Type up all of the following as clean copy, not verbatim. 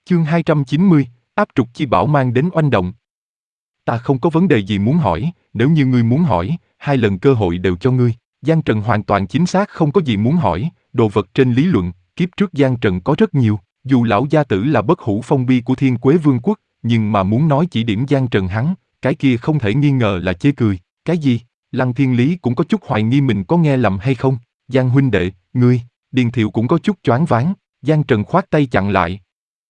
Chương 290, áp trục chi bảo mang đến oanh động. Ta không có vấn đề gì muốn hỏi, nếu như ngươi muốn hỏi, 2 lần cơ hội đều cho ngươi. Giang Trần hoàn toàn chính xác không có gì muốn hỏi, đồ vật trên lý luận, kiếp trước Giang Trần có rất nhiều. Dù lão gia tử là bất hủ phong bi của Thiên Quế Vương quốc, nhưng mà muốn nói chỉ điểm Giang Trần hắn, cái kia không thể nghi ngờ là chê cười. Cái gì? Lăng Thiên Lý cũng có chút hoài nghi mình có nghe lầm hay không. Giang huynh đệ, ngươi, Điền Thiệu cũng có chút choáng váng. Giang Trần khoát tay chặn lại.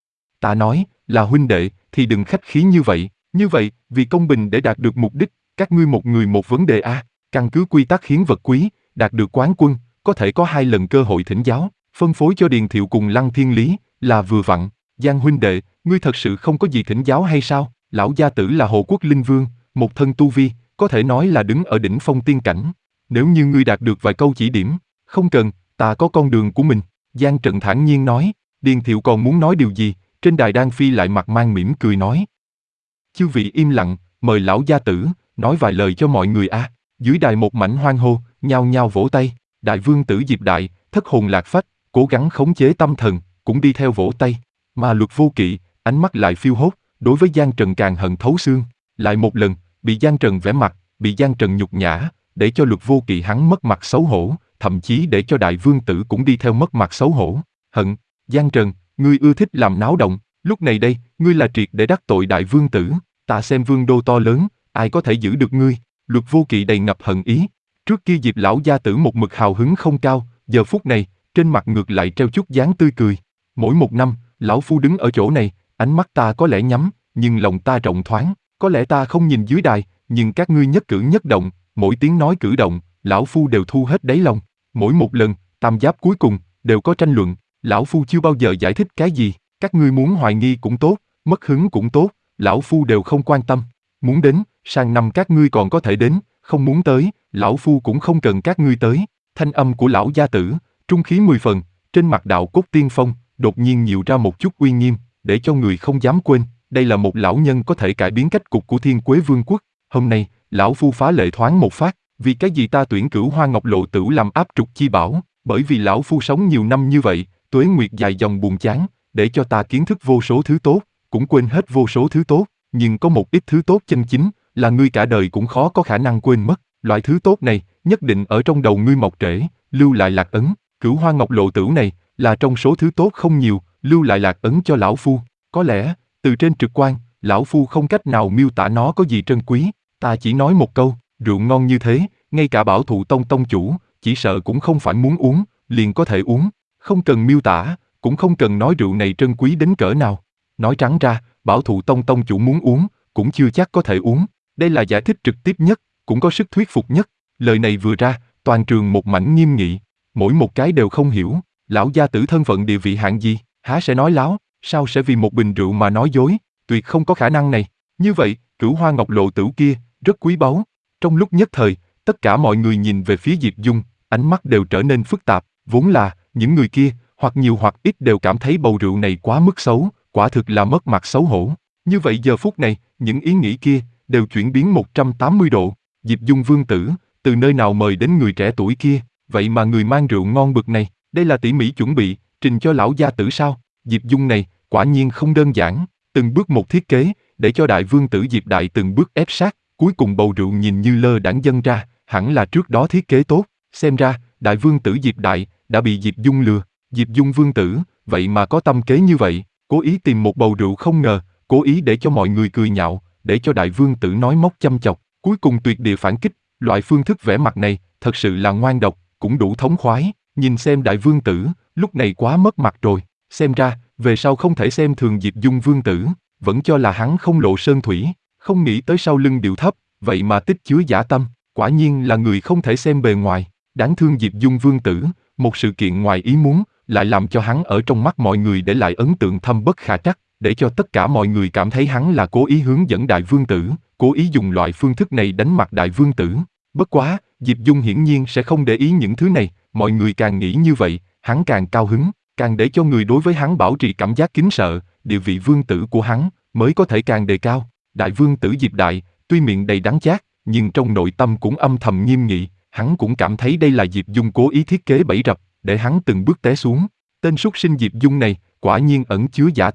Ta nói, là huynh đệ, thì đừng khách khí như vậy. Như vậy, vì công bình để đạt được mục đích, các ngươi một người một vấn đề a. Căn cứ quy tắc hiến vật quý, đạt được quán quân, có thể có 2 lần cơ hội thỉnh giáo, phân phối cho Điền Thiệu cùng Lăng Thiên Lý, là vừa vặn. Giang huynh đệ, ngươi thật sự không có gì thỉnh giáo hay sao? Lão gia tử là Hồ Quốc Linh Vương, một thân tu vi, có thể nói là đứng ở đỉnh phong tiên cảnh. Nếu như ngươi đạt được vài câu chỉ điểm, không cần, ta có con đường của mình. Giang Trần thản nhiên nói. Điền Thiệu còn muốn nói điều gì, trên đài Đan Phi lại mặt mang mỉm cười nói. Chư vị im lặng, mời lão gia tử, nói vài lời cho mọi người a. Dưới đài một mảnh hoan hô, nhao nhao vỗ tay. Đại vương tử Diệp Đại, thất hồn lạc phách, cố gắng khống chế tâm thần, cũng đi theo vỗ tay. Mà Luật Vô Kỵ, ánh mắt lại phiêu hốt, đối với Giang Trần càng hận thấu xương. Lại một lần, bị Giang Trần vẽ mặt, bị Giang Trần nhục nhã, để cho Luật Vô Kỵ hắn mất mặt xấu hổ, thậm chí để cho đại vương tử cũng đi theo mất mặt xấu hổ. Hận, Giang Trần, ngươi ưa thích làm náo động, lúc này đây, ngươi là triệt để đắc tội đại vương tử, ta xem vương đô to lớn, ai có thể giữ được ngươi? Luật Vô Kỵ đầy ngập hận ý. Trước kia Diệp lão gia tử một mực hào hứng không cao, giờ phút này, trên mặt ngược lại treo chút dáng tươi cười. Mỗi một năm, lão phu đứng ở chỗ này, ánh mắt ta có lẽ nhắm, nhưng lòng ta rộng thoáng, có lẽ ta không nhìn dưới đài, nhưng các ngươi nhất cử nhất động, mỗi tiếng nói cử động, lão phu đều thu hết đáy lòng. Mỗi một lần, tam giáp cuối cùng, đều có tranh luận, lão phu chưa bao giờ giải thích cái gì, các ngươi muốn hoài nghi cũng tốt, mất hứng cũng tốt, lão phu đều không quan tâm. Muốn đến, sang năm các ngươi còn có thể đến, không muốn tới, lão phu cũng không cần các ngươi tới. Thanh âm của lão gia tử, trung khí 10 phần, trên mặt đạo cốt tiên phong, đột nhiên nhiều ra một chút uy nghiêm, để cho người không dám quên, đây là một lão nhân có thể cải biến cách cục của Thiên Quế Vương quốc. Hôm nay, lão phu phá lệ thoáng một phát, vì cái gì ta tuyển Cửu Hoa Ngọc Lộ Tửu làm áp trục chi bảo, bởi vì lão phu sống nhiều năm như vậy, tuế nguyệt dài dòng buồn chán, để cho ta kiến thức vô số thứ tốt, cũng quên hết vô số thứ tốt, nhưng có một ít thứ tốt chân chính, là ngươi cả đời cũng khó có khả năng quên mất. Loại thứ tốt này, nhất định ở trong đầu ngươi mọc rễ, lưu lại lạc ấn. Cửu Hoa Ngọc Lộ Tửu này, là trong số thứ tốt không nhiều, lưu lại lạc ấn cho lão phu. Có lẽ, từ trên trực quan, lão phu không cách nào miêu tả nó có gì trân quý. Ta chỉ nói một câu, rượu ngon như thế, ngay cả Bảo Thụ Tông tông chủ, chỉ sợ cũng không phải muốn uống, liền có thể uống. Không cần miêu tả, cũng không cần nói rượu này trân quý đến cỡ nào. Nói trắng ra, Bảo Thụ Tông tông chủ muốn uống, cũng chưa chắc có thể uống. Đây là giải thích trực tiếp nhất, cũng có sức thuyết phục nhất. Lời này vừa ra, toàn trường một mảnh nghiêm nghị. Mỗi một cái đều không hiểu, lão gia tử thân phận địa vị hạng gì, há sẽ nói láo, sao sẽ vì một bình rượu mà nói dối, tuyệt không có khả năng này. Như vậy, Cửu Hoa Ngọc Lộ Tửu kia, rất quý báu. Trong lúc nhất thời, tất cả mọi người nhìn về phía Diệp Dung, ánh mắt đều trở nên phức tạp, vốn là, những người kia, hoặc nhiều hoặc ít đều cảm thấy bầu rượu này quá mức xấu, quả thực là mất mặt xấu hổ. Như vậy giờ phút này, những ý nghĩ kia, đều chuyển biến 180 độ. Diệp Dung vương tử, từ nơi nào mời đến người trẻ tuổi kia, vậy mà người mang rượu ngon bực này, đây là tỉ mỉ chuẩn bị, trình cho lão gia tử sao? Diệp Dung này, quả nhiên không đơn giản, từng bước một thiết kế, để cho đại vương tử Diệp Đại từng bước ép sát, cuối cùng bầu rượu nhìn như lơ đãng dâng ra, hẳn là trước đó thiết kế tốt, xem ra, đại vương tử Diệp Đại, đã bị Diệp Dung lừa. Diệp Dung vương tử, vậy mà có tâm kế như vậy, cố ý tìm một bầu rượu không ngờ, cố ý để cho mọi người cười nhạo, để cho đại vương tử nói móc chăm chọc, cuối cùng tuyệt địa phản kích, loại phương thức vẽ mặt này, thật sự là ngoan độc, cũng đủ thống khoái, nhìn xem đại vương tử, lúc này quá mất mặt rồi, xem ra, về sau không thể xem thường Diệp Dung vương tử, vẫn cho là hắn không lộ sơn thủy, không nghĩ tới sau lưng điệu thấp, vậy mà tích chứa dã tâm, quả nhiên là người không thể xem bề ngoài, đáng thương Diệp Dung vương tử, một sự kiện ngoài ý muốn, lại làm cho hắn ở trong mắt mọi người để lại ấn tượng thâm bất khả trắc, để cho tất cả mọi người cảm thấy hắn là cố ý hướng dẫn đại vương tử, cố ý dùng loại phương thức này đánh mặt đại vương tử. Bất quá, Diệp Dung hiển nhiên sẽ không để ý những thứ này, mọi người càng nghĩ như vậy, hắn càng cao hứng, càng để cho người đối với hắn bảo trì cảm giác kính sợ, địa vị vương tử của hắn mới có thể càng đề cao. Đại vương tử Diệp Đại, tuy miệng đầy đắng chát, nhưng trong nội tâm cũng âm thầm nghiêm nghị, hắn cũng cảm thấy đây là Diệp Dung cố ý thiết kế bẫy rập, để hắn từng bước té xuống. Tên súc sinh Diệp Dung này, quả nhiên ẩn chứa dã tâm,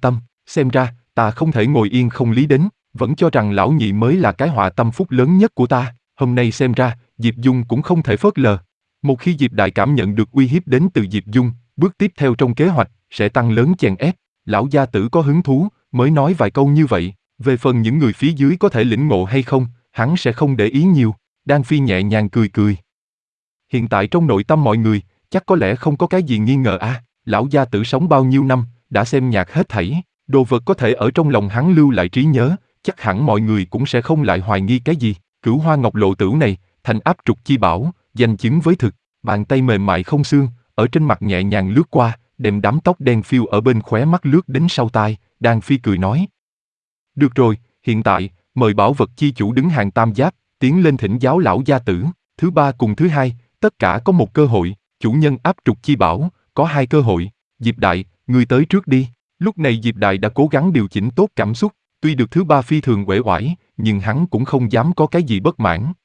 Xem ra, ta không thể ngồi yên không lý đến, vẫn cho rằng lão nhị mới là cái họa tâm phúc lớn nhất của ta, hôm nay xem ra, Diệp Dung cũng không thể phớt lờ. Một khi Diệp Đại cảm nhận được uy hiếp đến từ Diệp Dung, bước tiếp theo trong kế hoạch, sẽ tăng lớn chèn ép. Lão gia tử có hứng thú, mới nói vài câu như vậy, về phần những người phía dưới có thể lĩnh ngộ hay không, hắn sẽ không để ý nhiều. Đan Phi nhẹ nhàng cười cười. Hiện tại trong nội tâm mọi người, chắc có lẽ không có cái gì nghi ngờ lão gia tử sống bao nhiêu năm, đã xem nhạt hết thảy, đồ vật có thể ở trong lòng hắn lưu lại trí nhớ, chắc hẳn mọi người cũng sẽ không lại hoài nghi cái gì. Cửu Hoa Ngọc Lộ Tửu này, thành áp trục chi bảo, danh chứng với thực, bàn tay mềm mại không xương, ở trên mặt nhẹ nhàng lướt qua, đem đám tóc đen phiêu ở bên khóe mắt lướt đến sau tai, Đan Phi cười nói. Được rồi, hiện tại, mời bảo vật chi chủ đứng hàng tam giáp, tiến lên thỉnh giáo lão gia tử, thứ ba cùng thứ hai, tất cả có một cơ hội, chủ nhân áp trục chi bảo, có hai cơ hội, Diệp Đại, ngươi tới trước đi. Lúc này Diệp Đại đã cố gắng điều chỉnh tốt cảm xúc, tuy được thứ ba phi thường uể oải, nhưng hắn cũng không dám có cái gì bất mãn.